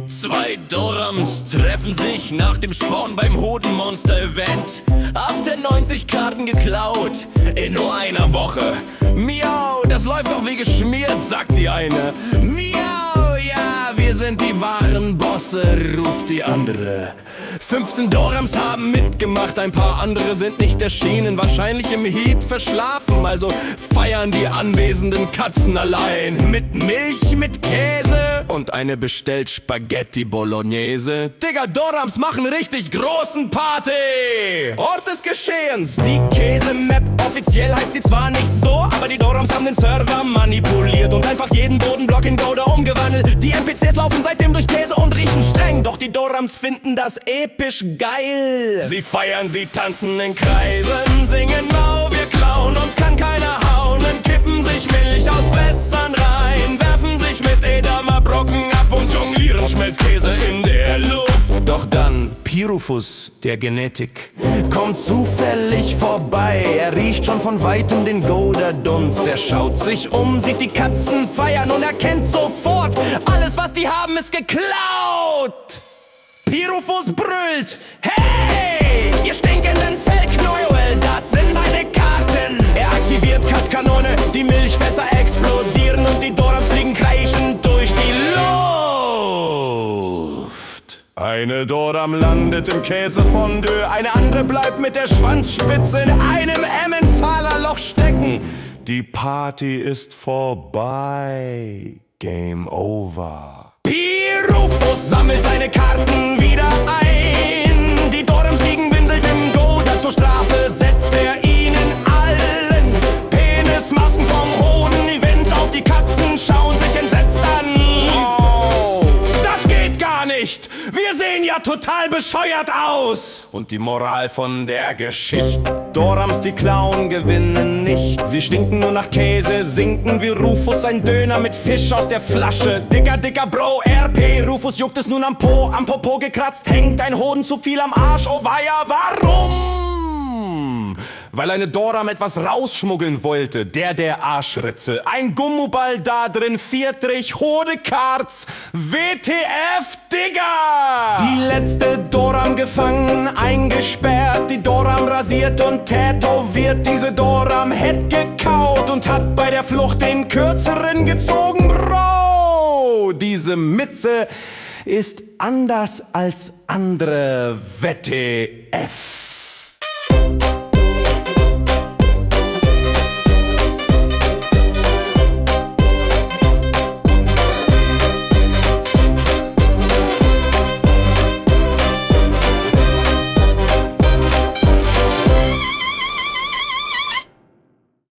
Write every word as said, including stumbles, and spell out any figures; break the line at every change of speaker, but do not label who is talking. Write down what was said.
Zwei Dorams treffen sich nach dem Spawn beim Hodenmonster-Event. After neunzig Karten geklaut, in nur einer Woche. Miau, das läuft doch wie geschmiert, sagt die eine. Miau, ja, wir sind die wahren Bosse, ruft die andere. fünfzehn Dorams haben mitgemacht, ein paar andere sind nicht erschienen. Wahrscheinlich im Heat verschlafen, also feiern die anwesenden Katzen allein. Mit Milch, mit Käse und eine bestellt Spaghetti Bolognese. Digga, Dorams machen richtig großen Party! Ort des Geschehens, die Käse-Map. Offiziell heißt die zwar nicht so, aber die Dorams haben den Server manipuliert und einfach jeden Bodenblock in Goda umgewandelt. Die N P Cs laufen seitdem durch Käse und riechen streng, doch die Dorams finden das episch geil. Sie feiern, sie tanzen in Kreisen, singen Mau, wir klauen, uns kann keiner hauen, kippen sich Milch aus Fässern rein, werfen sich mit Edamer Brocken ab und jonglieren Schmelzkäse in der Luft. Doch dann Pirufus, der Genetik, kommt zufällig vorbei. Er riecht schon von Weitem den Goda-Dunst. Er schaut sich um, sieht die Katzen feiern und erkennt sofort, alles was die haben ist geklaut. Pirufus brüllt: Hey, ihr stinkenden Fellknäuel, das sind meine Karten. Er aktiviert Cut-Kanone, die Milchfässer explodieren und die Dorams fliegen kreischend durch die Luft. Eine Doram landet im Käsefondue, eine andere bleibt mit der Schwanzspitze in einem Emmentaler Loch stecken. Die Party ist vorbei. Game over. Pirufus sammelt seine Karten wieder ein. Die Dorams liegen winselt im Goda. Zur Strafe setzt er ihnen allen Penismasken vom Hoden-Event auf. Die Katzen schauen sich entsetzt an. Oh, das geht gar nicht. Wir sehen ja total bescheuert aus. Und die Moral von der Geschichte: Dorams, die klauen, gewinnen nicht. Sie stinken nur nach Käse, sinken wie Rufus ein Döner mit Fisch aus der Flasche. Dicker, dicker Bro, R P, Rufus juckt es nun am Po, am Popo gekratzt, hängt ein Hoden zu viel am Arsch. Oh weia, warum? Weil eine Doram etwas rausschmuggeln wollte, der der Arschritze. Ein Gummiball da drin, Viertrich, Hodekarts, W T F, Digga! Die letzte Doram gefangen, eingesperrt, die Doram rasiert und tätowiert. Diese Doram hätt gekaut und hat bei der Flucht den Kürzeren gezogen. Bro, diese Mitze ist anders als andere W T F.